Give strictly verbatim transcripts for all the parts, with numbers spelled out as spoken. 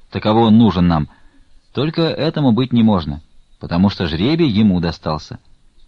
таково он нужен нам. Только этому быть не можно, потому что жребий ему достался.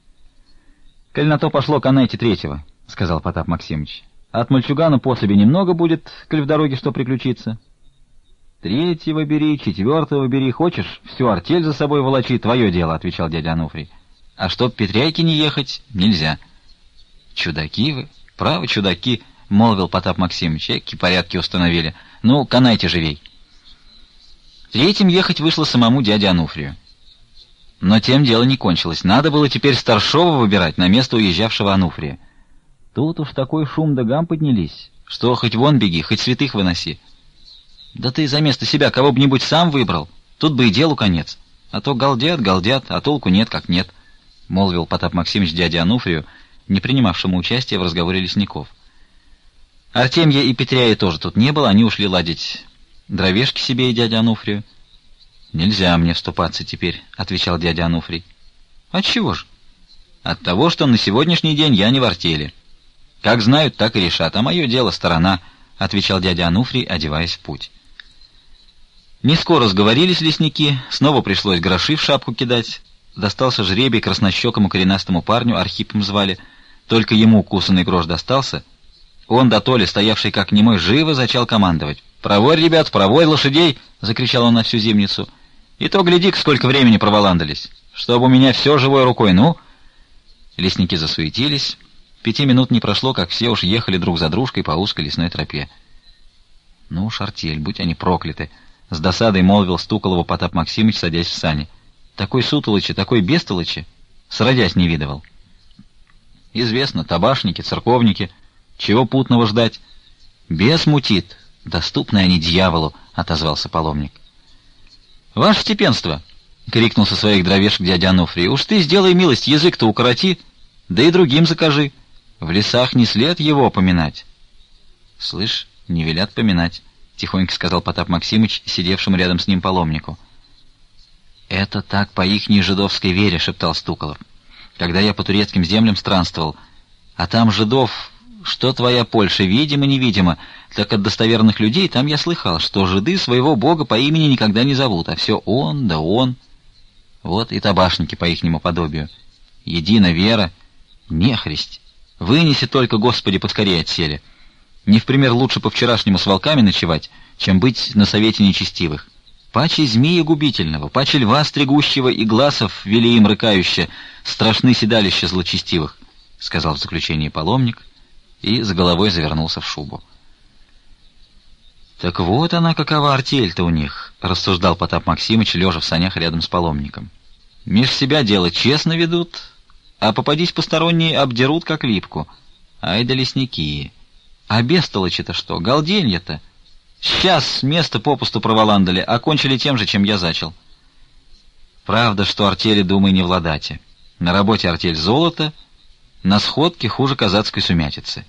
— Коль на то пошло, канайте третьего, — сказал Потап Максимыч. — От мальчугана пособи немного будет, коль в дороге что приключится. — Третьего бери, четвертого бери, хочешь, всю артель за собой волочи, твое дело, — отвечал дядя Ануфрий. — А чтоб Петряйке не ехать, нельзя. — Чудаки вы, право чудаки, — молвил Потап Максимыч, — эки порядки установили. Ну, канайте живей. Третьим ехать вышло самому дяде Ануфрию. Но тем дело не кончилось. Надо было теперь старшего выбирать на место уезжавшего Ануфрия. Тут уж такой шум да гам поднялись, что хоть вон беги, хоть святых выноси. Да ты за место себя кого-нибудь сам выбрал, тут бы и делу конец. А то галдят, галдят, а толку нет как нет, — молвил Потап Максимыч дяде Ануфрию, не принимавшему участия в разговоре лесников. Артемья и Петряя тоже тут не было, они ушли ладить дровешки себе и дяде Ануфрию. — Нельзя мне вступаться теперь, — отвечал дядя Ануфрий. — Отчего ж? — От того, что на сегодняшний день я не в артели. Как знают, так и решат, а мое дело сторона, — отвечал дядя Ануфрий, одеваясь в путь. Не скоро сговорились лесники, снова пришлось гроши в шапку кидать. Достался жребий краснощекому коренастому парню, Архипом звали. Только ему кусанный грош достался. Он, да Толя, стоявший как немой, живо зачал командовать. «Проводь, ребят, проводь лошадей!» — закричал он на всю зимницу. «И то, гляди-ка, сколько времени проволандались! Чтобы у меня все живой рукой, ну!» Лесники засуетились. Пяти минут не прошло, как все уж ехали друг за дружкой по узкой лесной тропе. «Ну уж артель, будь они прокляты!» — с досадой молвил Стуколову Потап Максимыч, садясь в сани. «Такой сутолочи, такой бестолочи, сродясь не видывал». «Известно, табашники, церковники. Чего путного ждать? Бес мутит. Доступны они дьяволу», — отозвался паломник. «Ваше степенство!» — крикнул со своих дровешек дядя Ануфрий. «Уж ты сделай милость, язык-то укороти, да и другим закажи. В лесах не след его поминать». «Слышь, не велят поминать», — тихонько сказал Потап Максимыч, сидевшему рядом с ним паломнику. «Это так по ихней жидовской вере», — шептал Стуколов. «Когда я по турецким землям странствовал, а там жидов, что твоя Польша, видимо-невидимо, так от достоверных людей там я слыхал, что жиды своего бога по имени никогда не зовут, а все он да он. Вот и табашники по ихнему подобию. Едина вера, нехристь. Вынеси только, Господи, поскорее отселе. Не в пример лучше по-вчерашнему с волками ночевать, чем быть на совете нечестивых. Паче змея губительного, паче льва стригущего и глазов вели им рыкающе, страшны седалища злочестивых», — сказал в заключении паломник и с головой завернулся в шубу. «Так вот она, какова артель-то у них», — рассуждал Потап Максимыч, лежа в санях рядом с паломником. «Меж себя дело честно ведут, а попадись посторонние, обдерут как липку. Ай да лесники! А бестолочи-то что, галденье-то! Сейчас место попусту проволандали, окончили тем же, чем я зачал. Правда, что артели, думай, не в ладате. На работе артель золото, на сходке хуже казацкой сумятицы».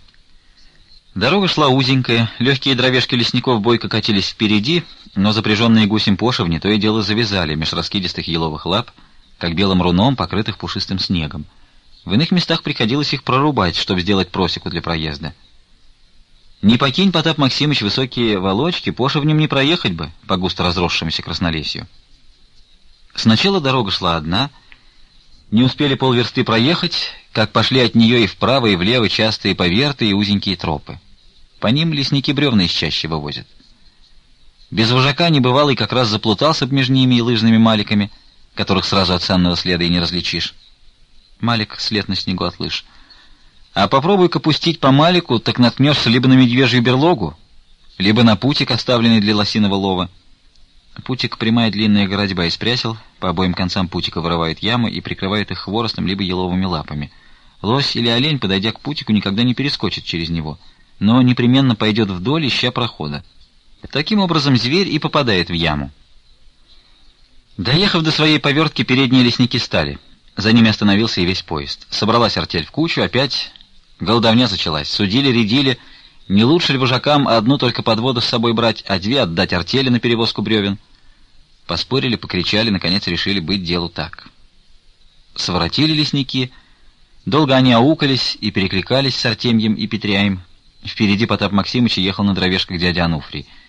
Дорога шла узенькая, легкие дровешки лесников бойко катились впереди, но запряженные гусем пошивни то и дело завязали меж раскидистых еловых лап, как белым руном, покрытых пушистым снегом. В иных местах приходилось их прорубать, чтобы сделать просеку для проезда. Не покинь, Потап Максимыч, высокие волочки, пошивнем не проехать бы по густо разросшемуся краснолесью. Сначала дорога шла одна, не успели полверсты проехать, как пошли от нее и вправо, и влево частые поверты и узенькие тропы. По ним лесники бревна из чащи вывозят. Без вожака небывалый как раз заплутался б между ними и лыжными маликами, которых сразу от санного следа и не различишь. Малик — след на снегу от лыж. А попробуй-ка пустить по малику, так наткнешься либо на медвежью берлогу, либо на путик, оставленный для лосиного лова. Путик прямая длинная городьба испрясил, по обоим концам путика вырывает ямы и прикрывает их хворостом либо еловыми лапами. Лось или олень, подойдя к путику, никогда не перескочит через него, но непременно пойдет вдоль, ища прохода. Таким образом зверь и попадает в яму. Доехав до своей повертки, передние лесники стали. За ними остановился и весь поезд. Собралась артель в кучу, опять голдовня началась. Судили, рядили. Не лучше ли вожакам одну только подводу с собой брать, а две отдать артели на перевозку бревен? Поспорили, покричали, наконец решили быть делу так. Своротили лесники. Долго они аукались и перекликались с Артемьем и Петряем. Впереди Потап Максимыч ехал на дровешках дядя Ануфрий.